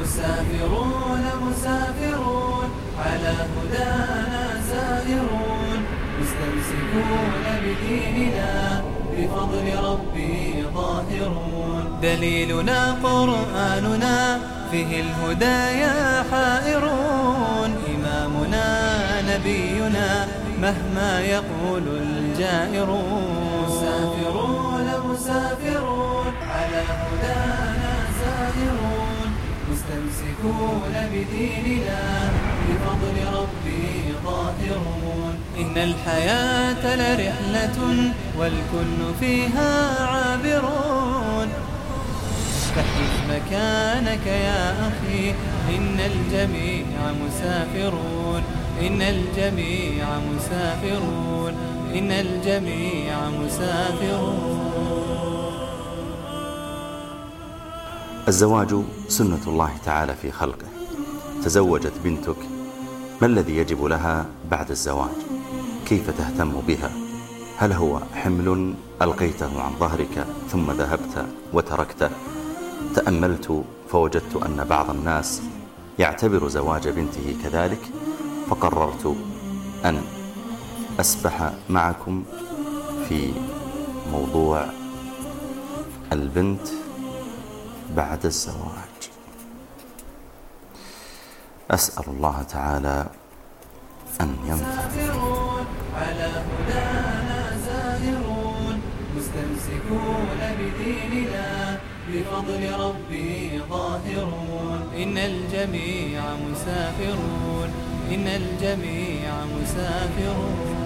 مسافرون مسافرون على هدانا سائرون مستمسكون بديننا بفضل ربي ظاهرون دليلنا قرآننا فيه الهدايا حائرون إمامنا نبينا مهما يقول الجائرون مسافرون مسافرون على هدانا سائرون مستمسكون بديننا بفضل ربي ظاهرون إن الحياة لرحلة والكل فيها عابرون استحدث مكانك يا أخي إن الجميع مسافرون إن الجميع مسافرون إن الجميع مسافرون. الزواج سنة الله تعالى في خلقه. تزوجت بنتك، ما الذي يجب لها بعد الزواج؟ كيف تهتم بها؟ هل هو حمل ألقيته عن ظهرك ثم ذهبت وتركته؟ تأملت فوجدت أن بعض الناس يعتبر زواج بنته كذلك، فقررت أن أسبح معكم في موضوع البنت بعد الزواج. أسأل الله تعالى أن ينفع. على هدانا سائرون مستمسكون بديننا بفضل ربي ظاهرون إن الجميع مسافرون إن الجميع مسافرون.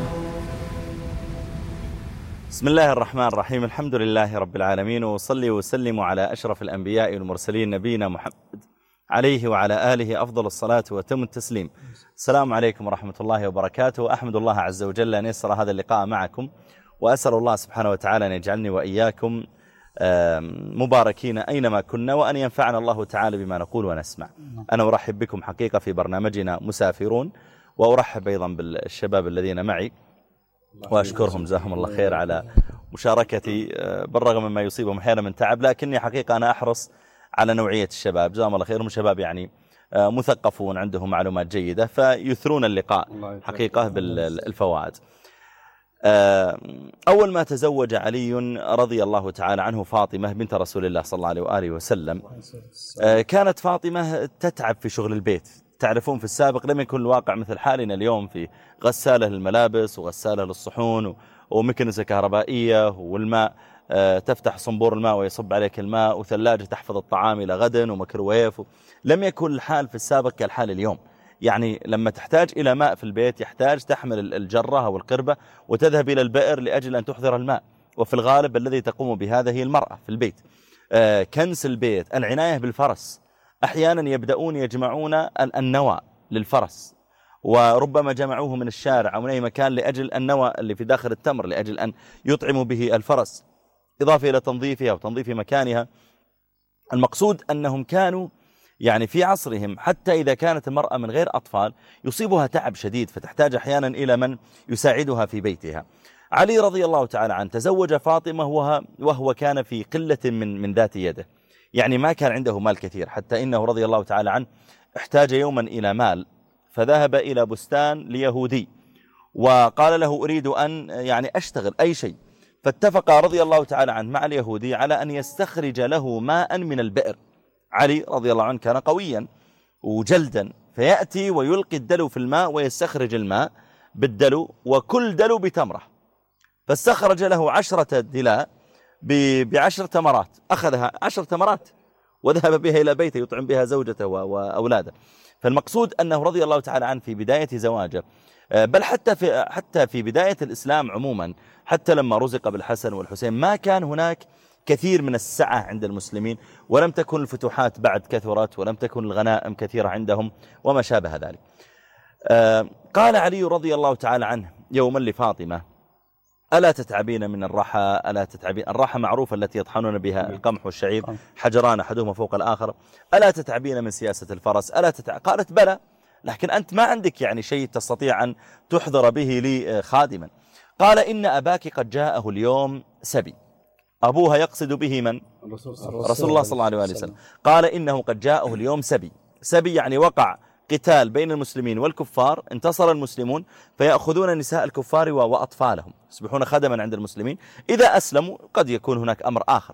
بسم الله الرحمن الرحيم. الحمد لله رب العالمين، وصلي وسلم على أشرف الأنبياء والمرسلين نبينا محمد عليه وعلى آله أفضل الصلاة وتم التسليم. السلام عليكم ورحمة الله وبركاته. أحمد الله عز وجل أن يسر هذا اللقاء معكم، وأسأل الله سبحانه وتعالى أن يجعلني وإياكم مباركين أينما كنا، وأن ينفعنا الله تعالى بما نقول ونسمع. أنا أرحب بكم حقيقة في برنامجنا مسافرون، وأرحب أيضا بالشباب الذين معي وأشكرهم جزاهم الله خير على مشاركتي بالرغم مما يصيبهم أحيانا من تعب، لكني حقيقة أنا أحرص على نوعية الشباب جزاهم الله خير. هم شباب يعني مثقفون عندهم معلومات جيدة، فيثرون اللقاء حقيقة بالفوائد. أول ما تزوج علي رضي الله تعالى عنه فاطمة بنت رسول الله صلى الله عليه وآله وسلم، كانت فاطمة تتعب في شغل البيت. تعرفون في السابق لم يكن الواقع مثل حالنا اليوم، في غسالة للملابس وغسالة للصحون ومكنسة كهربائية والماء، تفتح صنبور الماء ويصب عليك الماء، وثلاجة تحفظ الطعام إلى غد، وميكروويف. لم يكن الحال في السابق كالحال اليوم. يعني لما تحتاج إلى ماء في البيت يحتاج تحمل الجرة أو القربة وتذهب إلى البئر لأجل أن تحضر الماء، وفي الغالب الذي تقوم بهذا هي المرأة في البيت. كنس البيت، العناية بالفرس، أحيانا يبدأون يجمعون النوى للفرس، وربما جمعوه من الشارع أو من أي مكان لأجل النوى اللي في داخل التمر لأجل أن يطعموا به الفرس، إضافة إلى تنظيفها وتنظيف مكانها. المقصود أنهم كانوا يعني في عصرهم حتى إذا كانت المرأة من غير أطفال يصيبها تعب شديد، فتحتاج أحيانا إلى من يساعدها في بيتها. علي رضي الله تعالى عنه تزوج فاطمة وهو كان في قلة من ذات يده، يعني ما كان عنده مال كثير، حتى إنه رضي الله تعالى عنه احتاج يوما إلى مال، فذهب إلى بستان ليهودي وقال له أريد أن يعني أشتغل أي شيء، فاتفق رضي الله تعالى عنه مع اليهودي على أن يستخرج له ماء من البئر. علي رضي الله عنه كان قويا وجلدا، فيأتي ويلقي الدلو في الماء ويستخرج الماء بالدلو، وكل دلو بتمرة، فاستخرج له 10 دلاء ب10 تمرات، أخذها 10 تمرات وذهب بها إلى بيته يطعم بها زوجته وأولاده. فالمقصود أنه رضي الله تعالى عنه في بداية زواجه، بل حتى في بداية الإسلام عموما، حتى لما رزق بالحسن والحسين ما كان هناك كثير من السعة عند المسلمين، ولم تكن الفتوحات بعد كثرت، ولم تكن الغنائم كثيرة عندهم وما شابه ذلك. قال علي رضي الله تعالى عنه يوما لفاطمة: ألا تتعبين من الرحى؟ ألا تتعبين؟ الرحى معروفة التي يطحنون بها القمح والشعير، حجران أحدهما فوق الآخر. ألا تتعبين من سياسة الفرس؟ قالت: بلى، لكن أنت ما عندك يعني شيء تستطيع أن تحضر به لي خادما. قال: إن أباك قد جاءه اليوم سبي، أبوها يقصد به من؟ رسول الله صلى الله عليه وسلم. قال إنه قد جاءه اليوم سبي يعني وقع قتال بين المسلمين والكفار، انتصر المسلمون فيأخذون نساء الكفار وأطفالهم يصبحون خدما عند المسلمين، إذا أسلموا قد يكون هناك أمر آخر.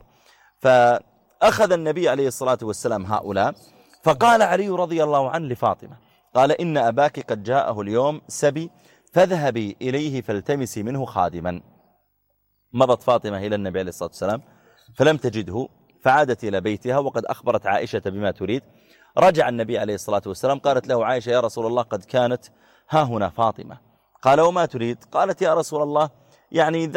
فأخذ النبي عليه الصلاة والسلام هؤلاء، فقال علي رضي الله عنه لفاطمة قال إن أباك قد جاءه اليوم سبي فاذهبي إليه فالتمسي منه خادما. مضت فاطمة إلى النبي عليه الصلاة والسلام فلم تجده، فعادت إلى بيتها وقد أخبرت عائشة بما تريد. رجع النبي عليه الصلاة والسلام، قالت له عائشة يا رسول الله قد كانت ها هنا فاطمة. قال وما تريد؟ قالت يا رسول الله يعني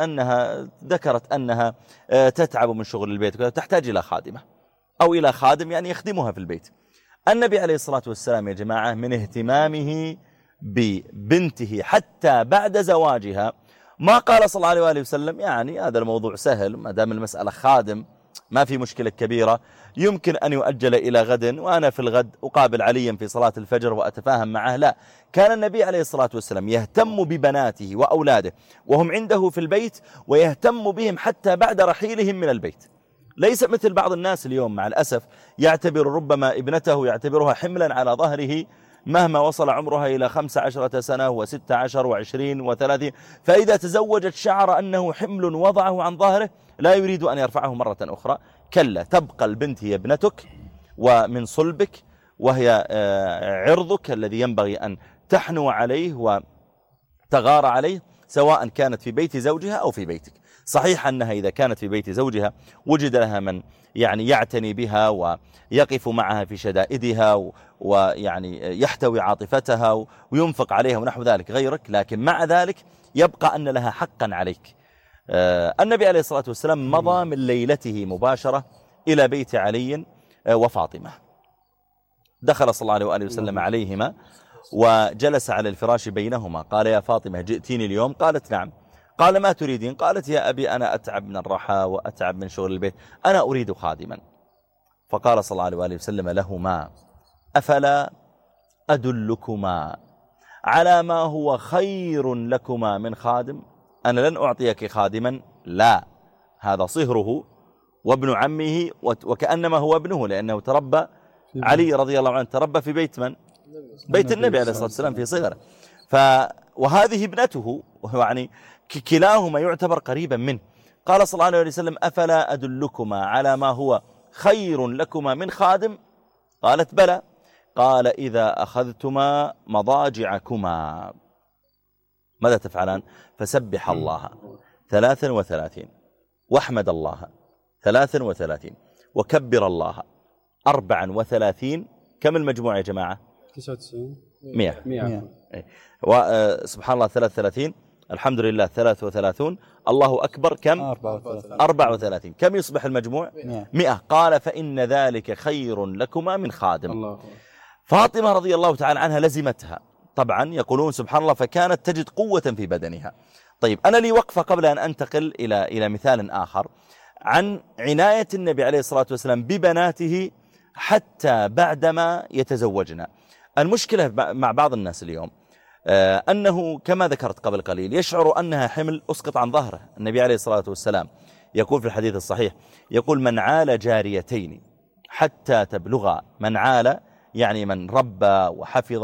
ذكرت أنها تتعب من شغل البيت، تحتاج إلى خادمة أو إلى خادم يعني يخدمها في البيت. النبي عليه الصلاة والسلام يا جماعة من اهتمامه ببنته حتى بعد زواجها ما قال صلى الله عليه وسلم يعني هذا الموضوع سهل، ما دام المسألة خادم ما في مشكلة كبيرة، يمكن أن يؤجل إلى غد وأنا في الغد أقابل عليا في صلاة الفجر وأتفاهم معه. لا، كان النبي عليه الصلاة والسلام يهتم ببناته وأولاده وهم عنده في البيت، ويهتم بهم حتى بعد رحيلهم من البيت. ليس مثل بعض الناس اليوم مع الأسف يعتبر ربما ابنته يعتبرها حملا على ظهره مهما وصل عمرها إلى 15 سنة و16 و20 و30، فإذا تزوجت شعر أنه حمل وضعه عن ظهره لا يريد أن يرفعه مرة أخرى. كلا، تبقى البنت هي ابنتك ومن صلبك، وهي عرضك الذي ينبغي أن تحنو عليه وتغار عليه، سواء كانت في بيت زوجها أو في بيتك. صحيح أنها إذا كانت في بيت زوجها وجد لها من يعني يعتني بها ويقف معها في شدائدها ويعني يحتوي عاطفتها وينفق عليها ونحو ذلك غيرك، لكن مع ذلك يبقى أن لها حقا عليك. النبي عليه الصلاة والسلام مضى من ليلته مباشرة إلى بيت علي وفاطمة، دخل صلى الله عليه وآله وسلم عليهما وجلس على الفراش بينهما. قال يا فاطمة جئتيني اليوم؟ قالت نعم. قال ما تريدين؟ قالت يا أبي أنا أتعب من الرحى وأتعب من شغل البيت، أنا أريد خادما. فقال صلى الله عليه وآله وسلم لهما أفلا أدلكما على ما هو خير لكما من خادم؟ أنا لن أعطيك خادما، لا، هذا صهره وابن عمه وكأنما هو ابنه، لأنه تربى علي رضي الله عنه تربى في بيت من؟ بيت النبي عليه الصلاة والسلام في صغره. وهذه ابنته، يعني كلاهما يعتبر قريبا منه. قال صلى الله عليه وسلم أفلا أدلكما على ما هو خير لكما من خادم؟ قالت بلى. قال إذا أخذتما مضاجعكما ماذا تفعلان؟ فسبح الله 33 واحمد الله 33 وكبر الله 34. كم المجموع يا جماعة؟ 99 100. وسبحان الله 33، الحمد لله 33، الله أكبر كم؟ 34. كم يصبح المجموع؟ 100. قال فإن ذلك خير لكما من خادم. الله. فاطمة رضي الله تعالى عنها لزمتها طبعا، يقولون سبحان الله فكانت تجد قوة في بدنها. طيب أنا لي وقفة قبل أن أنتقل إلى مثال آخر عن عناية النبي عليه الصلاة والسلام ببناته حتى بعدما يتزوجنا. المشكلة مع بعض الناس اليوم أنه كما ذكرت قبل قليل يشعر أنها حمل أسقط عن ظهره. النبي عليه الصلاة والسلام يقول في الحديث الصحيح، يقول من عال جاريتين حتى تبلغا، من عال يعني من ربى وحفظ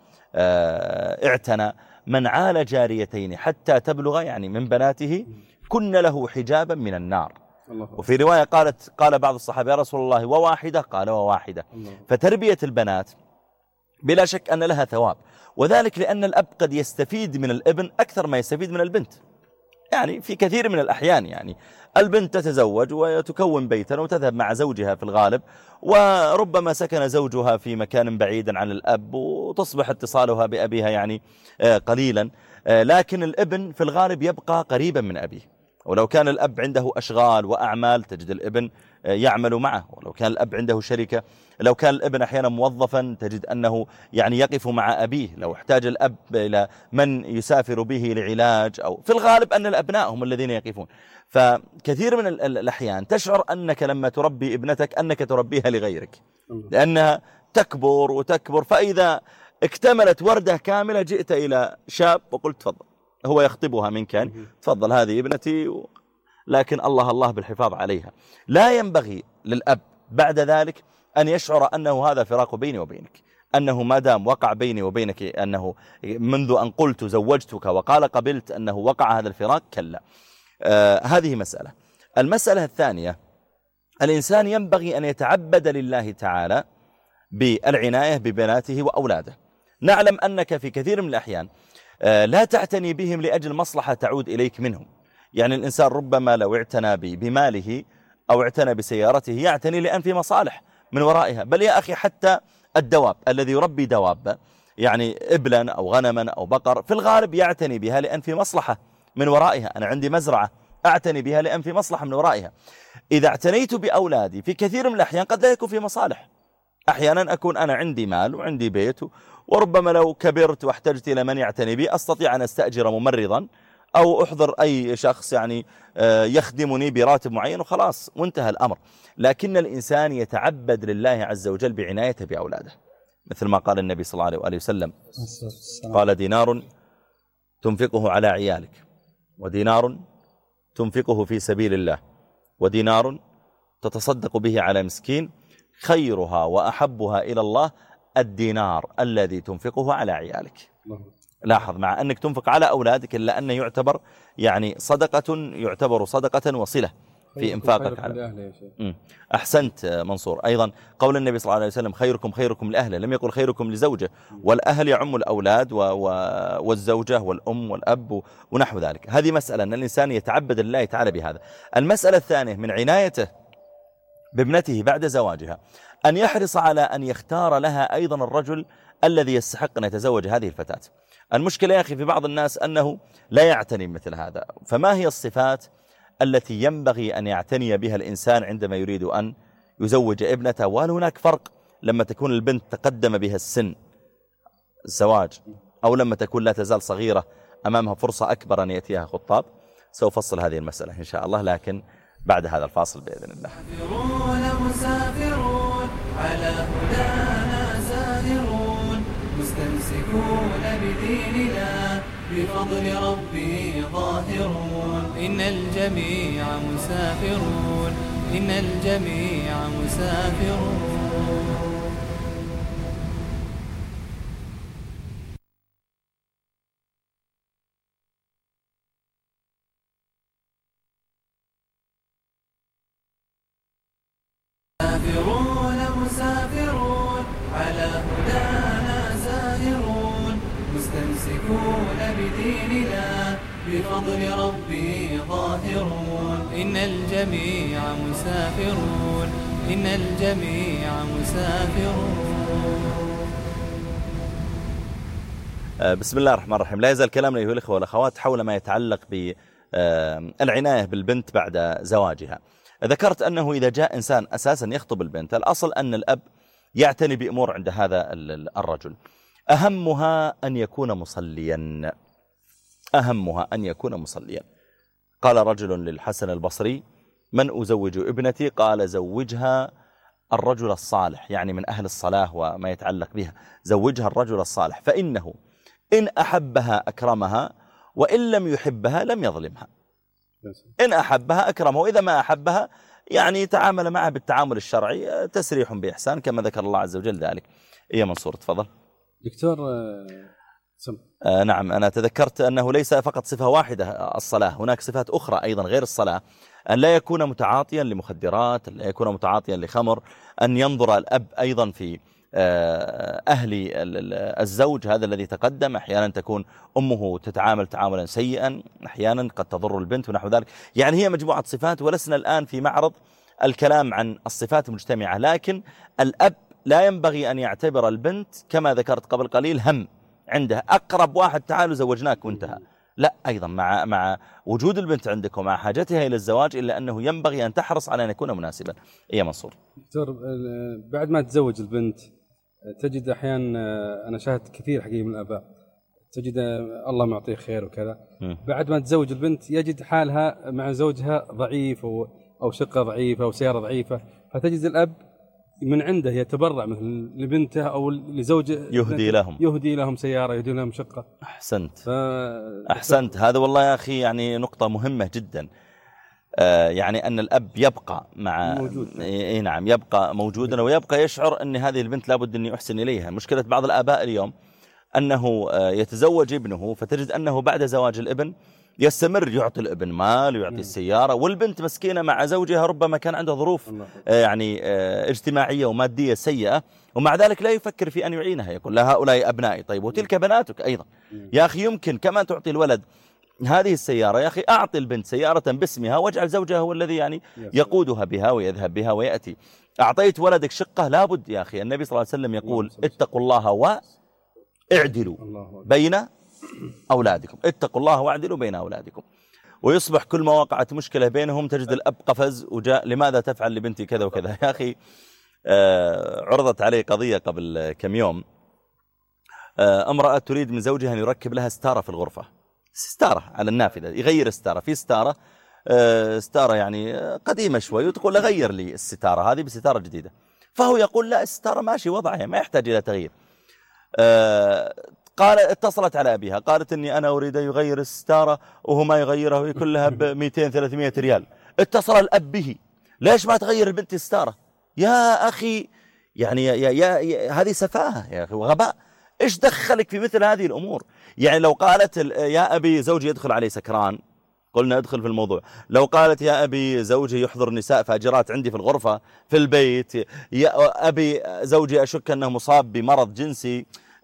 واعتنى، من عال جاريتين حتى تبلغا يعني من بناته كن له حجابا من النار. وفي رواية قال بعض الصحابة يا رسول الله وواحدة؟ قال وواحدة. فتربية البنات بلا شك أن لها ثواب، وذلك لأن الأب قد يستفيد من الابن أكثر ما يستفيد من البنت. يعني في كثير من الأحيان يعني البنت تتزوج وتكون بيتا وتذهب مع زوجها في الغالب، وربما سكن زوجها في مكان بعيدا عن الأب وتصبح اتصالها بأبيها يعني قليلا، لكن الابن في الغالب يبقى قريبا من أبيه. ولو كان الأب عنده أشغال وأعمال تجد الابن يعمل معه، ولو كان الأب عنده شركة، لو كان الابن أحيانا موظفا تجد أنه يعني يقف مع أبيه، لو احتاج الأب إلى من يسافر به لعلاج أو في الغالب أن الأبناء هم الذين يقفون. فكثير من الأحيان تشعر أنك لما تربي ابنتك أنك تربيها لغيرك، لأنها تكبر وتكبر، فإذا اكتملت وردة كاملة جئت إلى شاب وقلت تفضل، هو يخطبها من كان تفضل هذه ابنتي لكن الله بالحفاظ عليها. لا ينبغي للأب بعد ذلك أن يشعر أنه هذا فراق بيني وبينك، أنه ما دام وقع بيني وبينك، أنه منذ أن قلت زوجتك وقال قبلت أنه وقع هذا الفراق، كلا. هذه مسألة. المسألة الثانية، الإنسان ينبغي أن يتعبد لله تعالى بالعناية ببناته وأولاده. نعلم أنك في كثير من الأحيان لا تعتني بهم لأجل مصلحة تعود إليك منهم. يعني الإنسان ربما لو اعتنى بماله أو اعتنى بسيارته يعتني لأن في مصالح من ورائها. بل يا أخي حتى الدواب الذي يربي دواب، يعني إبلا أو غنما أو بقر، في الغالب يعتني بها لأن في مصلحة من ورائها. أنا عندي مزرعة أعتني بها لأن في مصلحة من ورائها. إذا اعتنيت بأولادي في كثير من الأحيان قد لا يكون في مصالح. أحيانا أكون أنا عندي مال وعندي بيت، وربما لو كبرت واحتجت إلى من يعتني بي أستطيع أن أستأجر ممرضا أو أحضر أي شخص يعني يخدمني براتب معين وخلاص وانتهى الأمر. لكن الإنسان يتعبد لله عز وجل بعنايته بأولاده، مثل ما قال النبي صلى الله عليه وآله وسلم، قال: دينار تنفقه على عيالك، ودينار تنفقه في سبيل الله، ودينار تتصدق به على مسكين، خيرها وأحبها إلى الله الدينار الذي تنفقه على عيالك. لاحظ، مع أنك تنفق على أولادك إلا أنه يعتبر يعني يعتبر صدقة وصلة في إنفاقك على أحسنت منصور. أيضا قول النبي صلى الله عليه وسلم: خيركم لأهله، لم يقل خيركم لزوجه، والأهل يعم الأولاد والزوجة والأم والأب ونحو ذلك. هذه مسألة أن الإنسان يتعبد لله تعالى بهذا. المسألة الثانية من عنايته بابنته بعد زواجها أن يحرص على أن يختار لها أيضا الرجل الذي يستحق أن يتزوج هذه الفتاة. المشكلة يا أخي في بعض الناس أنه لا يعتني مثل هذا. فما هي الصفات التي ينبغي أن يعتني بها الإنسان عندما يريد أن يزوج ابنته؟ وهل هناك فرق لما تكون البنت تقدم بها السن الزواج، أو لما تكون لا تزال صغيرة أمامها فرصة أكبر أن يأتيها خطاب؟ سوف أفصل هذه المسألة إن شاء الله، لكن بعد هذا الفاصل بإذن الله. مسافرون على هدانا سائرون، مستمسكون بديننا بفضل ربي ظاهرون. إن الجميع مسافرون، إن الجميع مسافرون. مسافرون على هدانا سائرون، مستمسكون بديننا بفضل ربي ظاهرون. إن الجميع مسافرون، إن الجميع مسافرون. بسم الله الرحمن الرحيم. لا يزال كلامنا أيها الأخوة والأخوات حول ما يتعلق بالعناية بالبنت بعد زواجها. ذكرت أنه إذا جاء إنسان أساسا يخطب البنت، الأصل أن الأب يعتني بأمور عند هذا الرجل، أهمها أن يكون مصليا، أهمها أن يكون مصليا. قال رجل للحسن البصري: من أزوج ابنتي؟ قال: زوجها الرجل الصالح، يعني من أهل الصلاة وما يتعلق بها، زوجها الرجل الصالح، فإنه إن أحبها أكرمها، وإن لم يحبها لم يظلمها. إن أحبها أكرمه، وإذا ما أحبها يعني تعامل معها بالتعامل الشرعي، تسريح بإحسان كما ذكر الله عز وجل ذلك. إيه منصور تفضل دكتور. نعم، أنا تذكرت أنه ليس فقط صفة واحدة الصلاة، هناك صفات أخرى أيضا غير الصلاة، أن لا يكون متعاطيا لمخدرات، أن لا يكون متعاطيا لخمر، أن ينظر الأب أيضا في أهل الزوج هذا الذي تقدم. أحيانا تكون أمه تتعامل تعاملا سيئا، أحيانا قد تضر البنت ونحو ذلك. يعني هي مجموعة صفات، ولسنا الآن في معرض الكلام عن الصفات المجتمعة. لكن الأب لا ينبغي أن يعتبر البنت كما ذكرت قبل قليل هم عنده، أقرب واحد تعالوا زوجناك وانتهى. لا، أيضا مع وجود البنت عندك ومع حاجتها إلى الزواج، إلا أنه ينبغي أن تحرص على أن يكون مناسبا. إيه منصور دكتور، بعد ما تزوج البنت تجد أحيانا، أنا شاهدت كثير حقيقة من الآباء، تجد الله معطيه خير وكذا، بعد ما تزوج البنت يجد حالها مع زوجها ضعيف أو شقة ضعيفة أو سيارة ضعيفة، فتجد الأب من عنده يتبرع مثل لبنته أو لزوجه، يهدي لهم سيارة، يهدي لهم شقة. أحسنت. أحسنت. هذا والله يا أخي يعني نقطة مهمة جدا. يعني أن الأب يبقى مع موجود. نعم يبقى موجودا ويبقى يشعر أن هذه البنت لابد أن يحسن إليها. مشكلة بعض الآباء اليوم أنه يتزوج ابنه فتجد أنه بعد زواج الابن يستمر يعطي الابن مال ويعطي السيارة، والبنت مسكينة مع زوجها ربما كان عنده ظروف يعني اجتماعية ومادية سيئة، ومع ذلك لا يفكر في أن يعينها. يقول لها هؤلاء أبنائي. طيب وتلك بناتك أيضا يا أخي. يمكن كما تعطي الولد هذه السيارة يا أخي أعطي البنت سيارة باسمها واجعل زوجها هو الذي يعني يقودها بها ويذهب بها ويأتي. أعطيت ولدك شقة لابد يا أخي. النبي صلى الله عليه وسلم يقول اتقوا الله واعدلوا بين أولادكم. اتقوا الله واعدلوا بين أولادكم. ويصبح كل ما وقعت مشكلة بينهم تجد الأب قفز وجاء لماذا تفعل لبنتي كذا وكذا. يا أخي عرضت علي قضية قبل كم يوم. امرأة تريد من زوجها أن يركب لها ستارة في الغرفة، ستارة على النافذة، يغير ستارة في ستارة ستارة يعني قديمة شوي، وتقول له غير لي الستارة هذه بستارة جديدة. فهو يقول لا الستارة ماشي وضعها ما يحتاج إلى تغيير. قال اتصلت على أبيها قالت إني أنا أريد أن يغير الستارة وهو ما يغيرها ويكون لها ب200-300 ريال. اتصل الأب به ليش ما تغير البنت الستارة؟ يا أخي يعني يا هذه سفاهة يا أخي وغباء. إيش دخلك في مثل هذه الأمور؟ يعني لو قالت يا أبي زوجي يدخل علي سكران قلنا ادخل في الموضوع. لو قالت يا أبي زوجي يحضر نساء فاجرات عندي في الغرفة في البيت، يا أبي زوجي أشك أنه مصاب بمرض جنسي،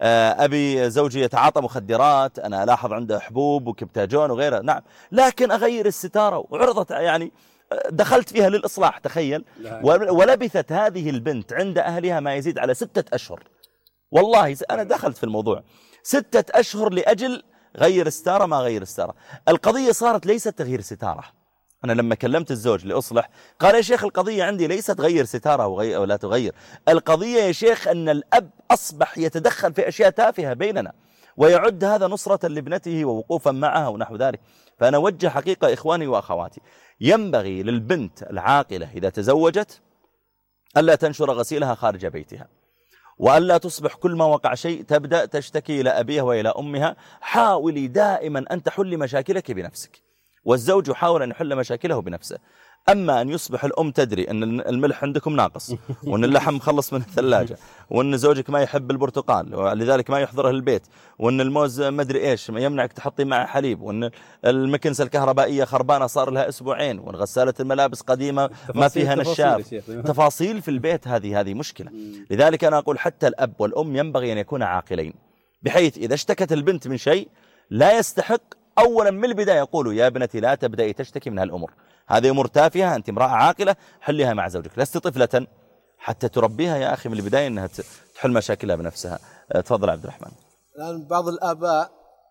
أبي زوجي يتعاطى مخدرات، أنا ألاحظ عنده حبوب وكبتاجون وغيره، نعم، لكن أغير الستارة وعرضت يعني دخلت فيها للإصلاح. تخيل. ولبثت هذه البنت عند أهلها ما يزيد على 6 أشهر. والله أنا دخلت في الموضوع 6 أشهر لأجل غير الستارة ما غير الستارة. القضية صارت ليست تغيير ستارة. أنا لما كلمت الزوج لأصلح قال يا شيخ القضية عندي ليست غير ستارة أو لا تغير. القضية يا شيخ أن الأب أصبح يتدخل في أشياء تافهة بيننا ويعد هذا نصرة لابنته ووقوفا معها ونحو ذلك. فأنا وجه حقيقة إخواني وأخواتي ينبغي للبنت العاقلة إذا تزوجت ألا تنشر غسيلها خارج بيتها، وألا تصبح كل ما وقع شيء تبدأ تشتكي إلى أبيها وإلى أمها. حاولي دائما أن تحل مشاكلك بنفسك، والزوج يحاول أن يحل مشاكله بنفسه. أما أن يصبح الأم تدري أن الملح عندكم ناقص وأن اللحم خلص من الثلاجة وأن زوجك ما يحب البرتقال ولذلك ما يحضره البيت، وأن الموز ما أدري إيش ما يمنعك تحطي معه حليب، وأن المكنسة الكهربائية خربانة صار لها أسبوعين، وأن غسالة الملابس قديمة ما فيها نشاف. تفاصيل في البيت هذه مشكلة. لذلك أنا أقول حتى الأب والأم ينبغي أن يكونوا عاقلين، بحيث إذا اشتكت البنت من شيء لا يستحق أولا من البداية يقولوا يا بنتي لا تبدأي تشتكي من هالأمور، هذه أمور تافهة، أنت امرأة عاقلة حليها مع زوجك، لست طفلة حتى تربيها يا أخي من البداية أنها تحل مشاكلها بنفسها. تفضل عبد الرحمن. الآن بعض الآباء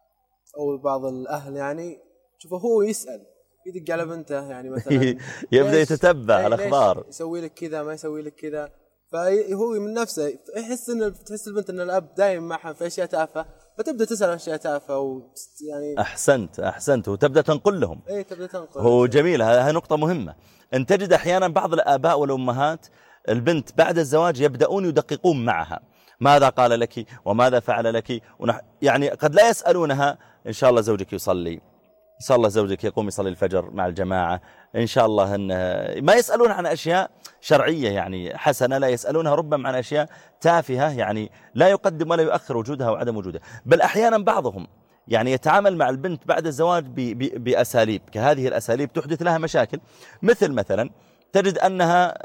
أو بعض الأهل يعني شوفه هو يسأل يدق على بنته يعني مثلا يبدأ يتتبع الأخبار، يسوي لك كذا ما يسوي لك كذا، فهو من نفسه تحس البنت أن الأب دائما معها في أشياء تافهة، فتبدأ تسأل عن أشياء تافهة يعني أحسنت وتبدأ تنقل لهم. تبدأ تنقل. هو جميل، هذه نقطة مهمة. أن تجد أحيانا بعض الآباء والأمهات البنت بعد الزواج يبدأون يدققون معها ماذا قال لك وماذا فعل لك، يعني قد لا يسألونها إن شاء الله زوجك يصلي، إن شاء الله زوجك يقوم يصلي الفجر مع الجماعة، إن شاء الله ما يسألون عن أشياء شرعية يعني حسنة، لا يسألونها ربما عن أشياء تافهة يعني لا يقدم ولا يؤخر وجودها وعدم وجودها. بل أحيانا بعضهم يعني يتعامل مع البنت بعد الزواج بأساليب، كهذه الأساليب تحدث لها مشاكل. مثلا تجد أنها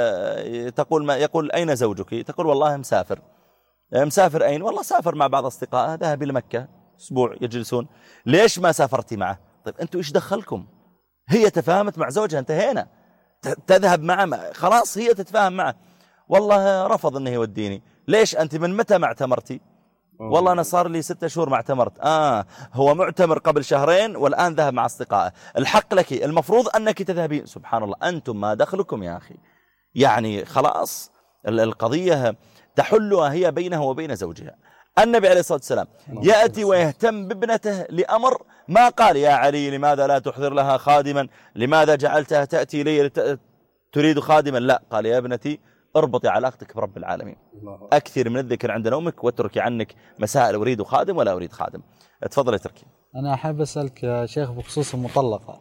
يقول أين زوجك؟ تقول والله مسافر أين؟ والله سافر مع بعض أصدقائه، ذهب إلى مكة أسبوع يجلسون. ليش ما سافرتي معه؟ طيب أنتوا إيش دخلكم؟ هي تفاهمت مع زوجها، انتهينا، تذهب معه خلاص، هي تتفاهم معه. والله رفض أنه يوديني. ليش أنت من متى ما اعتمرتي؟ والله أنا صار لي 6 شهور ما اعتمرت. هو معتمر قبل 2 شهر والآن ذهب مع أصدقائه. الحق لك، المفروض أنك تذهبين. سبحان الله، أنتم ما دخلكم يا أخي. يعني خلاص القضية تحلها هي بينه وبين زوجها. النبي عليه الصلاة والسلام يأتي ويهتم بابنته لأمر ما قال يا علي لماذا لا تحضر لها خادما، لماذا جعلتها تأتي لي تريد خادما، لا، قال يا ابنتي اربطي علاقتك برب العالمين، أكثر من الذكر عند نومك واتركي عنك مسائل أريد خادم ولا أريد خادم. تفضل يا تركي. أنا أحب أسألك يا شيخ بخصوص المطلقة،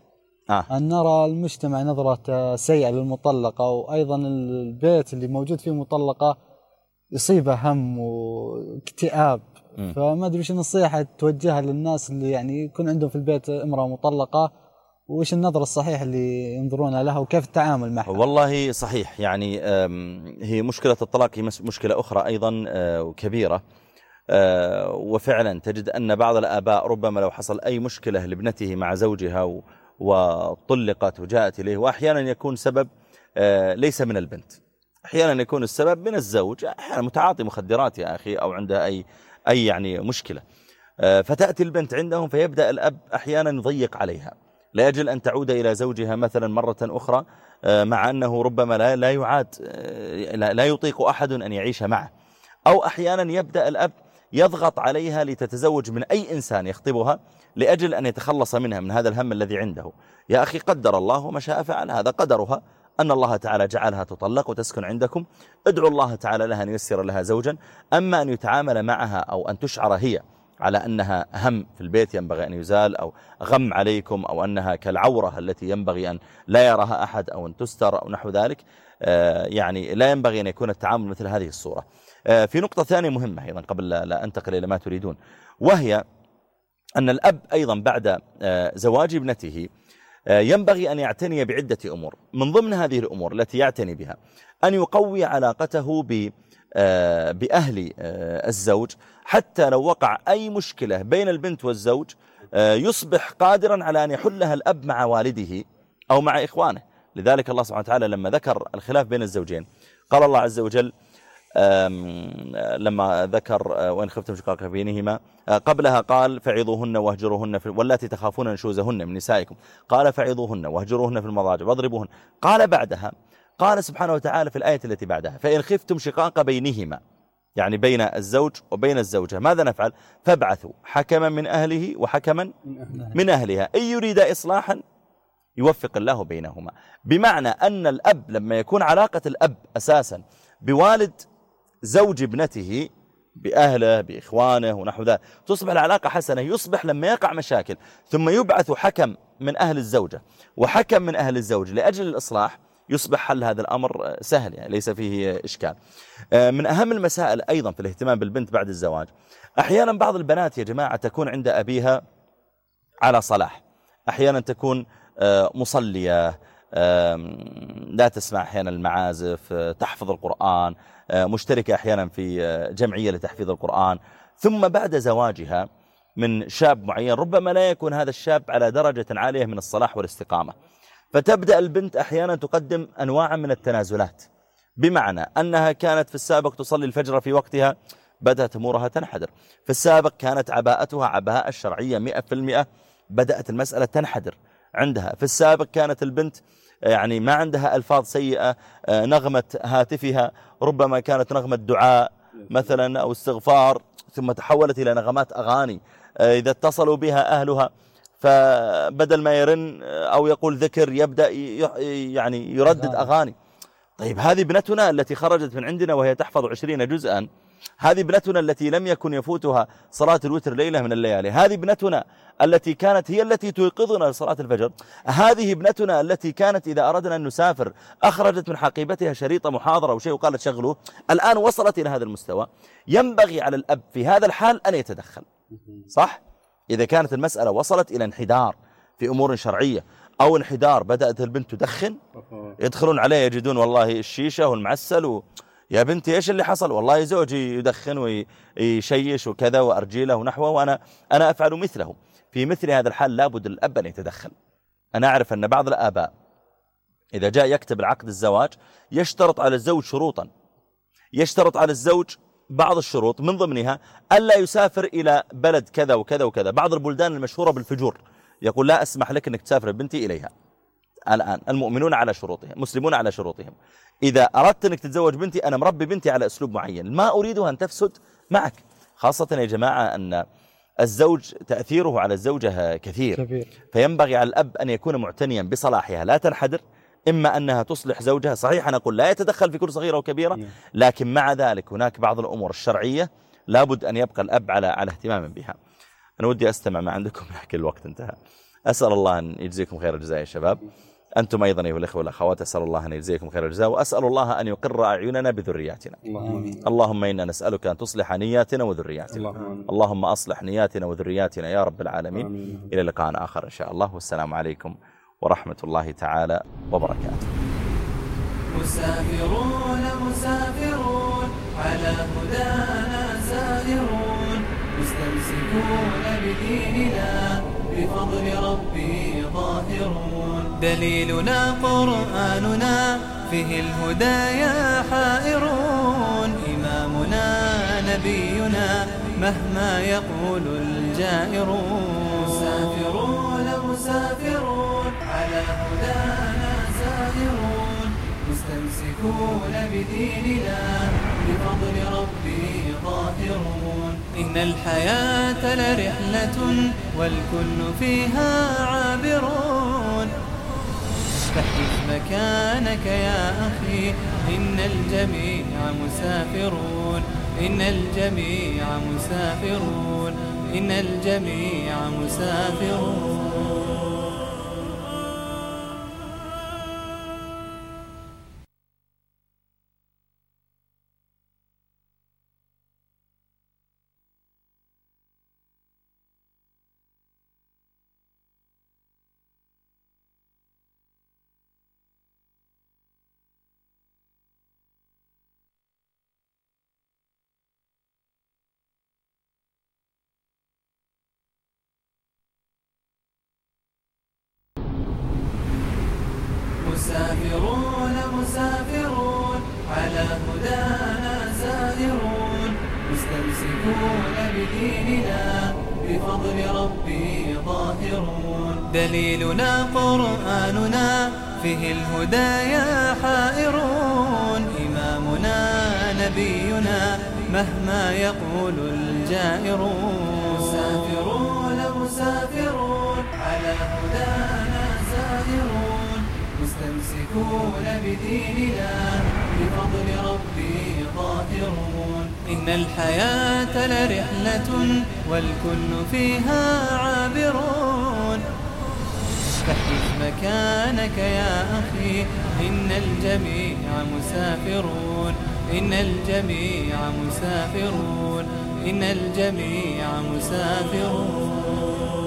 أن نرى المجتمع نظرة سيئة للمطلقة، وأيضا البيت اللي موجود فيه مطلقة يصيبه هم واكتئاب. فما أدري وش النصيحة توجهها للناس اللي يعني يكون عندهم في البيت امرأة مطلقة، وش النظرة الصحيحة اللي ينظرون لها وكيف التعامل معها؟ والله صحيح، يعني هي مشكلة الطلاق هي مشكلة أخرى أيضا كبيرة، وفعلا تجد أن بعض الآباء ربما لو حصل أي مشكلة لابنته مع زوجها وطلقت وجاءت إليه، وأحيانا يكون سبب ليس من البنت، أحيانا يكون السبب من الزوج، أحيانا متعاطي مخدرات يا أخي أو عنده أي يعني مشكلة، فتأتي البنت عندهم فيبدأ الأب أحيانا يضيق عليها لأجل أن تعود إلى زوجها مثلا مرة أخرى، مع أنه ربما لا يطيق أحد أن يعيش معه. أو أحيانا يبدأ الأب يضغط عليها لتتزوج من أي إنسان يخطبها لأجل أن يتخلص منها من هذا الهم الذي عنده. يا أخي قدر الله وما شاء فعل، هذا قدرها أن الله تعالى جعلها تطلق وتسكن عندكم، ادعوا الله تعالى لها أن ييسر لها زوجا. أما أن يتعامل معها أو أن تشعر هي على أنها هم في البيت ينبغي أن يزال، أو غم عليكم، أو أنها كالعورة التي ينبغي أن لا يراها أحد أو أن تستر أو نحو ذلك، يعني لا ينبغي أن يكون التعامل مثل هذه الصورة. في نقطة ثانية مهمة أيضا قبل لا أنتقل إلى ما تريدون، وهي أن الأب أيضا بعد زواج ابنته ينبغي أن يعتني بعدة أمور. من ضمن هذه الأمور التي يعتني بها أن يقوي علاقته بأهل الزوج، حتى لو وقع أي مشكلة بين البنت والزوج يصبح قادرا على أن يحلها الأب مع والده أو مع إخوانه. لذلك الله سبحانه وتعالى لما ذكر الخلاف بين الزوجين قال الله عز وجل لما ذكر وإن خفتم شقاق بينهما، قبلها قال فعظوهن واهجروهن واللاتي تخافون نشوزهن من نسائكم، قال فعظوهن واهجروهن في المضاجع واضربوهن. قال بعدها قال سبحانه وتعالى في الآية التي بعدها فإن خفتم شقاق بينهما، يعني بين الزوج وبين الزوجة، ماذا نفعل؟ فابعثوا حكما من أهله وحكما من أهلها إن يريد إصلاحا يوفق الله بينهما. بمعنى أن الأب لما يكون علاقة الأب أساسا بوالد زوج ابنته بأهله بإخوانه ونحو ذلك تصبح العلاقة حسنة، يصبح لما يقع مشاكل ثم يبعث حكم من أهل الزوجة وحكم من أهل الزوج لأجل الإصلاح، يصبح حل هذا الأمر سهل، يعني ليس فيه إشكال. من أهم المسائل أيضا في الاهتمام بالبنت بعد الزواج، أحيانا بعض البنات يا جماعة تكون عند أبيها على صلاح، أحيانا تكون مصلية، لا تسمع أحيانا المعازف، تحفظ القرآن، مشتركة أحيانا في جمعية لتحفيظ القرآن، ثم بعد زواجها من شاب معين ربما لا يكون هذا الشاب على درجة عالية من الصلاح والاستقامة، فتبدأ البنت أحيانا تقدم أنواع من التنازلات، بمعنى أنها كانت في السابق تصلي الفجر في وقتها، بدأت أمورها تنحدر. في السابق كانت عباءتها عباءة الشرعية 100%، بدأت المسألة تنحدر عندها. في السابق كانت البنت يعني ما عندها ألفاظ سيئة، نغمة هاتفها ربما كانت نغمة دعاء مثلا أو استغفار، ثم تحولت إلى نغمات أغاني، إذا اتصلوا بها أهلها فبدل ما يرن أو يقول ذكر يبدأ يعني يردد أغاني. طيب هذه ابنتنا التي خرجت من عندنا وهي تحفظ 20 جزءا، هذه ابنتنا التي لم يكن يفوتها صلاة الوتر ليلة من الليالي، هذه ابنتنا التي كانت هي التي توقظنا لصلاة الفجر، هذه ابنتنا التي كانت إذا أردنا أن نسافر أخرجت من حقيبتها شريط محاضرة أو شيء وقالت شغلوه، الآن وصلت إلى هذا المستوى. ينبغي على الأب في هذا الحال أن يتدخل، صح؟ إذا كانت المسألة وصلت إلى انحدار في أمور شرعية أو انحدار بدأت البنت تدخن، يدخلون عليه يجدون والله الشيشة والمعسل يا بنتي إيش اللي حصل؟ والله زوجي يدخن ويشيش وكذا وأرجيله ونحوه وأنا أفعل مثله. في مثل هذا الحال لابد الأب أن يتدخل. أنا أعرف أن بعض الآباء إذا جاء يكتب العقد الزواج يشترط على الزوج شروطا، يشترط على الزوج بعض الشروط من ضمنها ألا يسافر إلى بلد كذا وكذا وكذا. بعض البلدان المشهورة بالفجور يقول لا أسمح لك أنك تسافر بنتي إليها. الآن المؤمنون على شروطهم، مسلمون على شروطهم. إذا أردت أنك تتزوج بنتي أنا مربي بنتي على أسلوب معين ما أريدها أن تفسد معك، خاصة يا جماعة أن الزوج تأثيره على الزوجة كثير. فينبغي على الأب أن يكون معتنيا بصلاحها لا تنحدر، إما أنها تصلح زوجها، صحيح نقول لا يتدخل في كل صغيرة وكبيرة، لكن مع ذلك هناك بعض الأمور الشرعية لابد أن يبقى الأب على اهتمام بها. أنا ودي أستمع ما عندكم لكن الوقت انتهى. أسأل الله أن يجزيكم خير الجزاء يا شباب. أنتم أيضا أيها الإخوة والأخوات أسأل الله أن يجزيكم خير الجزاء، وأسأل الله أن يقر أعيننا بذرياتنا. اللهم إنا نسألك أن تصلح نياتنا وذرياتنا. اللهم أصلح نياتنا وذرياتنا يا رب العالمين. إلى لقاء آخر إن شاء الله، والسلام عليكم ورحمة الله تعالى وبركاته. مسافرون مسافرون على هدانا سائرون، مستمسكون بديننا بفضل ربي ظاهرون. دليلنا قرآننا فيه الهدايا حائرون، إمامنا نبينا مهما يقول الجائرون. مسافرون مسافرون على هدانا سائرون، مستمسكون بديننا بفضل ربي ظاهرون. إن الحياة لرحلة والكل فيها عابرون، فاحرص مكانك يا أخي، إن الجميع مسافرون. إن الجميع مسافرون. إن الجميع مسافرون. مسافرون مسافرون على هدانا سائرون، مستمسكون بديننا بفضل ربي ظاهرون. دليلنا قرآننا فيه الهدايا حائرون، إمامنا نبينا مهما يقول الجائرون. مسافرون مسافرون على هدانا سائرون، مستمسكون بديننا بفضل ربي ظاهرون. إن الحياة لرحلة والكل فيها عابرون، فاحرص مكانك يا أخي، إن الجميع مسافرون. إن الجميع مسافرون. إن الجميع مسافرون.